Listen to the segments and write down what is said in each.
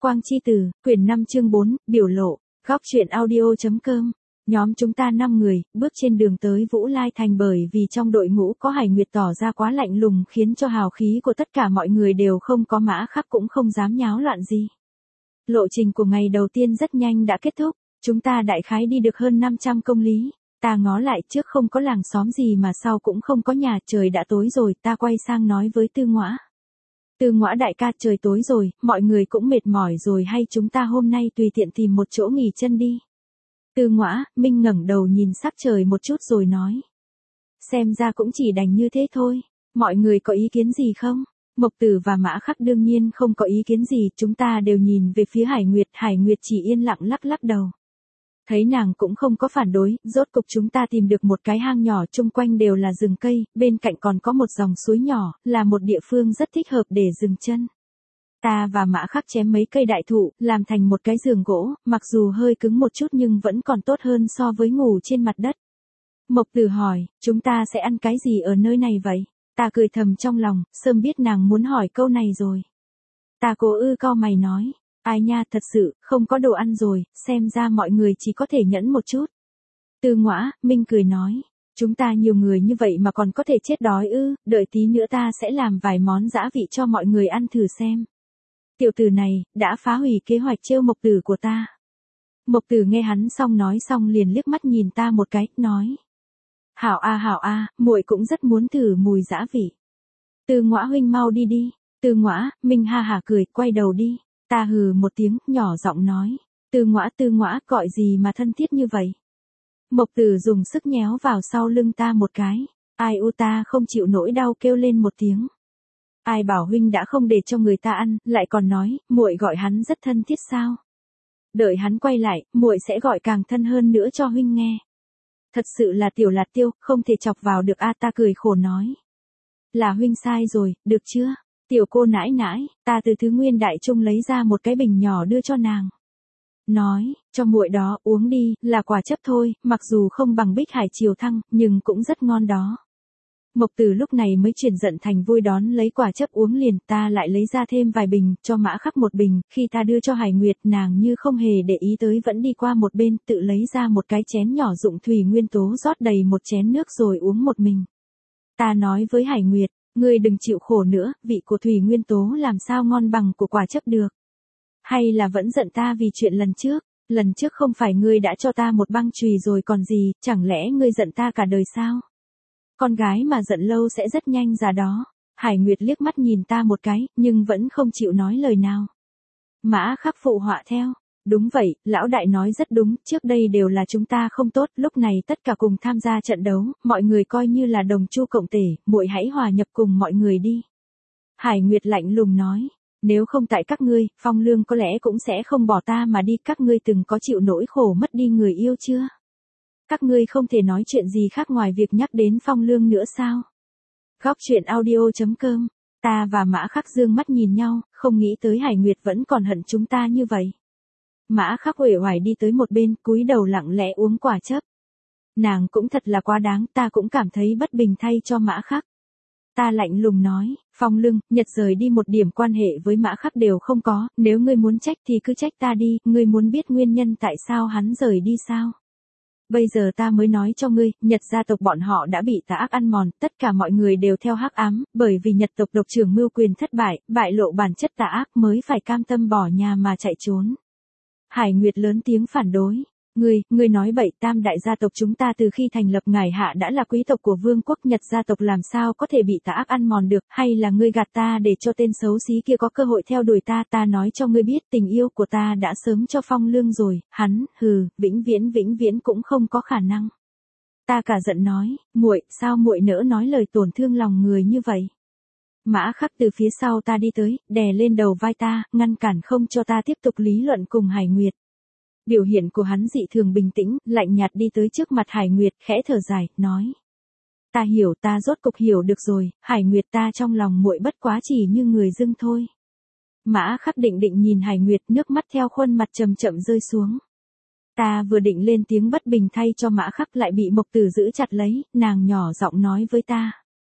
Quang chi tử, quyển 5 chương 4, biểu lộ, góc truyện audio.com. Nhóm chúng ta 5 người, bước trên đường tới Vũ Lai Thành bởi vì trong đội ngũ có Hải Nguyệt tỏ ra quá lạnh lùng khiến cho hào khí của tất cả mọi người đều không có, Mã Khắc cũng không dám nháo loạn gì. Lộ trình của ngày đầu tiên rất nhanh đã kết thúc, chúng ta đại khái đi được hơn 500 công lý. Ta ngó lại trước không có làng xóm gì mà sau cũng không có nhà, trời đã tối rồi, ta quay sang nói với Tư Ngõa. Tư Ngõa đại ca, trời tối rồi, mọi người cũng mệt mỏi rồi, hay chúng ta hôm nay tùy tiện tìm một chỗ nghỉ chân đi. Tư Ngõa, Minh ngẩng đầu nhìn sắc trời một chút rồi nói. Xem ra cũng chỉ đành như thế thôi, mọi người có ý kiến gì không? Mộc Tử và Mã Khắc đương nhiên không có ý kiến gì, chúng ta đều nhìn về phía Hải Nguyệt chỉ yên lặng lắc lắc đầu. Thấy nàng cũng không có phản đối, rốt cục chúng ta tìm được một cái hang nhỏ, chung quanh đều là rừng cây, bên cạnh còn có một dòng suối nhỏ, là một địa phương rất thích hợp để dừng chân. Ta và Mã Khắc chém mấy cây đại thụ, làm thành một cái giường gỗ, mặc dù hơi cứng một chút nhưng vẫn còn tốt hơn so với ngủ trên mặt đất. Mộc Tử hỏi, chúng ta sẽ ăn cái gì ở nơi này vậy? Ta cười thầm trong lòng, sớm biết nàng muốn hỏi câu này rồi. Ta cố cau mày nói. Ai nha, thật sự, không có đồ ăn rồi, xem ra mọi người chỉ có thể nhẫn một chút. Tư Ngõa, Minh cười nói, chúng ta nhiều người như vậy mà còn có thể chết đói ư, đợi tí nữa ta sẽ làm vài món dã vị cho mọi người ăn thử xem. Tiểu tử này, đã phá hủy kế hoạch trêu Mộc Tử của ta. Mộc Tử nghe hắn xong nói xong liền liếc mắt nhìn ta một cái, nói. Hảo a, muội cũng rất muốn thử mùi dã vị. Tư Ngõa huynh mau đi đi. Tư Ngõa, Minh ha hả cười, quay đầu đi. Ta hừ một tiếng, nhỏ giọng nói. Tư Ngõa, gọi gì mà thân thiết như vậy? Mộc Tử dùng sức nhéo vào sau lưng ta một cái. Ai u, ta không chịu nổi đau kêu lên một tiếng. Ai bảo huynh đã không để cho người ta ăn, lại còn nói, muội gọi hắn rất thân thiết sao? Đợi hắn quay lại, muội sẽ gọi càng thân hơn nữa cho huynh nghe. Thật sự là tiểu lạt tiêu, không thể chọc vào được a, ta cười khổ nói. Là huynh sai rồi, được chưa? Tiểu cô nãi nãi, ta từ thứ nguyên đại trung lấy ra một cái bình nhỏ đưa cho nàng. Nói, cho muội đó uống đi, là quả chấp thôi, mặc dù không bằng Bích Hải Triều Thăng, nhưng cũng rất ngon đó. Mộc Tử lúc này mới chuyển giận thành vui đón lấy quả chấp uống liền, ta lại lấy ra thêm vài bình, cho Mã Khắc một bình, khi ta đưa cho Hải Nguyệt nàng như không hề để ý tới vẫn đi qua một bên, tự lấy ra một cái chén nhỏ dụng thủy nguyên tố rót đầy một chén nước rồi uống một mình. Ta nói với Hải Nguyệt, ngươi đừng chịu khổ nữa, vị của thủy nguyên tố làm sao ngon bằng của quả chấp được. Hay là vẫn giận ta vì chuyện lần trước không phải ngươi đã cho ta một băng chùy rồi còn gì, chẳng lẽ ngươi giận ta cả đời sao? Con gái mà giận lâu sẽ rất nhanh già đó. Hải Nguyệt liếc mắt nhìn ta một cái, nhưng vẫn không chịu nói lời nào. Mã Khắc phụ họa theo. Đúng vậy, lão đại nói rất đúng, trước đây đều là chúng ta không tốt, lúc này tất cả cùng tham gia trận đấu, mọi người coi như là đồng chu cộng tể, muội hãy hòa nhập cùng mọi người đi. Hải Nguyệt lạnh lùng nói, nếu không tại các ngươi, Phong Lương có lẽ cũng sẽ không bỏ ta mà đi, các ngươi từng có chịu nỗi khổ mất đi người yêu chưa? Các ngươi không thể nói chuyện gì khác ngoài việc nhắc đến Phong Lương nữa sao? Góc truyện audio.com, ta và Mã Khắc dương mắt nhìn nhau, không nghĩ tới Hải Nguyệt vẫn còn hận chúng ta như vậy. Mã Khắc uể oải đi tới một bên, cúi đầu lặng lẽ uống quả chấp. Nàng cũng thật là quá đáng, ta cũng cảm thấy bất bình thay cho Mã Khắc. Ta lạnh lùng nói, Phong Lương, Nhật rời đi một điểm quan hệ với Mã Khắc đều không có, nếu ngươi muốn trách thì cứ trách ta đi, ngươi muốn biết nguyên nhân tại sao hắn rời đi sao? Bây giờ ta mới nói cho ngươi, Nhật gia tộc bọn họ đã bị tà ác ăn mòn, tất cả mọi người đều theo hắc ám, bởi vì Nhật tộc độc trưởng mưu quyền thất bại, bại lộ bản chất tà ác mới phải cam tâm bỏ nhà mà chạy trốn. Hải Nguyệt lớn tiếng phản đối. Ngươi nói bậy, tam đại gia tộc chúng ta từ khi thành lập ngài hạ đã là quý tộc của vương quốc, Nhật gia tộc làm sao có thể bị tà ác ăn mòn được, hay là ngươi gạt ta để cho tên xấu xí kia có cơ hội theo đuổi ta, ta nói cho ngươi biết tình yêu của ta đã sớm cho Phong Lương rồi, hắn, vĩnh viễn cũng không có khả năng. Ta cả giận nói, muội, sao muội nỡ nói lời tổn thương lòng người như vậy? Mã Khắc từ phía sau ta đi tới, đè lên đầu vai ta, ngăn cản không cho ta tiếp tục lý luận cùng Hải Nguyệt. Biểu hiện của hắn dị thường bình tĩnh, lạnh nhạt đi tới trước mặt Hải Nguyệt, khẽ thở dài, nói. Ta hiểu, ta rốt cục hiểu được rồi, Hải Nguyệt, ta trong lòng muội bất quá chỉ như người dưng thôi. Mã Khắc định nhìn Hải Nguyệt, nước mắt theo khuôn mặt chậm chậm rơi xuống. Ta vừa định lên tiếng bất bình thay cho Mã Khắc lại bị Mộc Tử giữ chặt lấy, nàng nhỏ giọng nói với ta.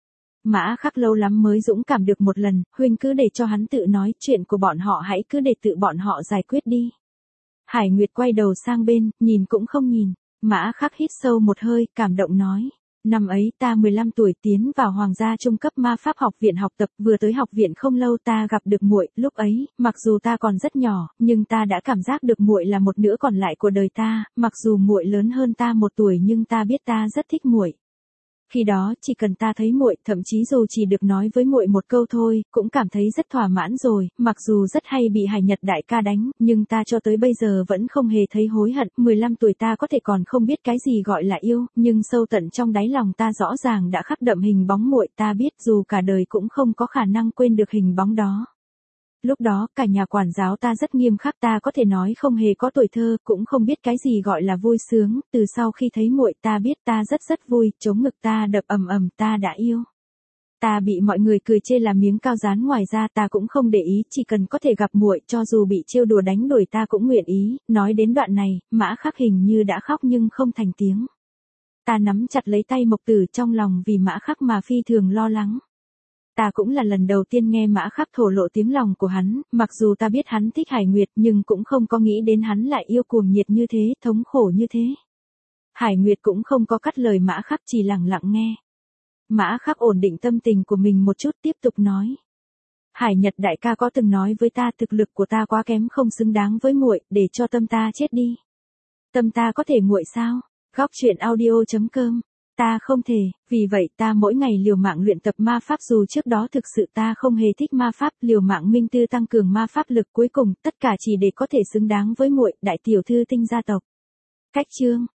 Mã Khắc lâu lắm mới dũng cảm được một lần, huynh cứ để cho hắn tự nói, chuyện của bọn họ hãy cứ để tự bọn họ giải quyết đi. Hải Nguyệt quay đầu sang bên, nhìn cũng không nhìn. Mã Khắc hít sâu một hơi, cảm động nói. Năm ấy ta 15 tuổi tiến vào Hoàng gia trung cấp ma pháp học viện học tập, vừa tới học viện không lâu ta gặp được muội, lúc ấy, mặc dù ta còn rất nhỏ, nhưng ta đã cảm giác được muội là một nửa còn lại của đời ta, mặc dù muội lớn hơn ta 1 tuổi nhưng ta biết ta rất thích muội. Khi đó, chỉ cần ta thấy muội, thậm chí dù chỉ được nói với muội một câu thôi, cũng cảm thấy rất thỏa mãn rồi, mặc dù rất hay bị Hải Nhật đại ca đánh, nhưng ta cho tới bây giờ vẫn không hề thấy hối hận, 15 tuổi ta có thể còn không biết cái gì gọi là yêu, nhưng sâu tận trong đáy lòng ta rõ ràng đã khắc đậm hình bóng muội, ta biết dù cả đời cũng không có khả năng quên được hình bóng đó. Lúc đó, cả nhà quản giáo ta rất nghiêm khắc, ta có thể nói không hề có tuổi thơ, cũng không biết cái gì gọi là vui sướng, từ sau khi thấy muội ta biết ta rất vui, trống ngực ta đập ầm ầm, ta đã yêu. Ta bị mọi người cười chê là miếng cao dán, ngoài ra ta cũng không để ý, chỉ cần có thể gặp muội, cho dù bị trêu đùa đánh đuổi ta cũng nguyện ý. Nói đến đoạn này, Mã Khắc hình như đã khóc nhưng không thành tiếng. Ta nắm chặt lấy tay Mộc Tử, trong lòng vì Mã Khắc mà phi thường lo lắng. Ta cũng là lần đầu tiên nghe Mã Khắc thổ lộ tiếng lòng của hắn, mặc dù ta biết hắn thích Hải Nguyệt nhưng cũng không có nghĩ đến hắn lại yêu cuồng nhiệt như thế, thống khổ như thế. Hải Nguyệt cũng không có cắt lời Mã Khắc, chỉ lặng lặng nghe. Mã Khắc ổn định tâm tình của mình một chút, tiếp tục nói. Hải Nhật đại ca có từng nói với ta thực lực của ta quá kém, không xứng đáng với muội, để cho tâm ta chết đi. Tâm ta có thể nguội sao? Góc truyện audio.com. Ta không thể, vì vậy ta mỗi ngày liều mạng luyện tập ma pháp, dù trước đó thực sự ta không hề thích ma pháp, liều mạng minh tư tăng cường ma pháp lực, cuối cùng tất cả chỉ để có thể xứng đáng với muội, đại tiểu thư Tinh gia tộc. Cách chương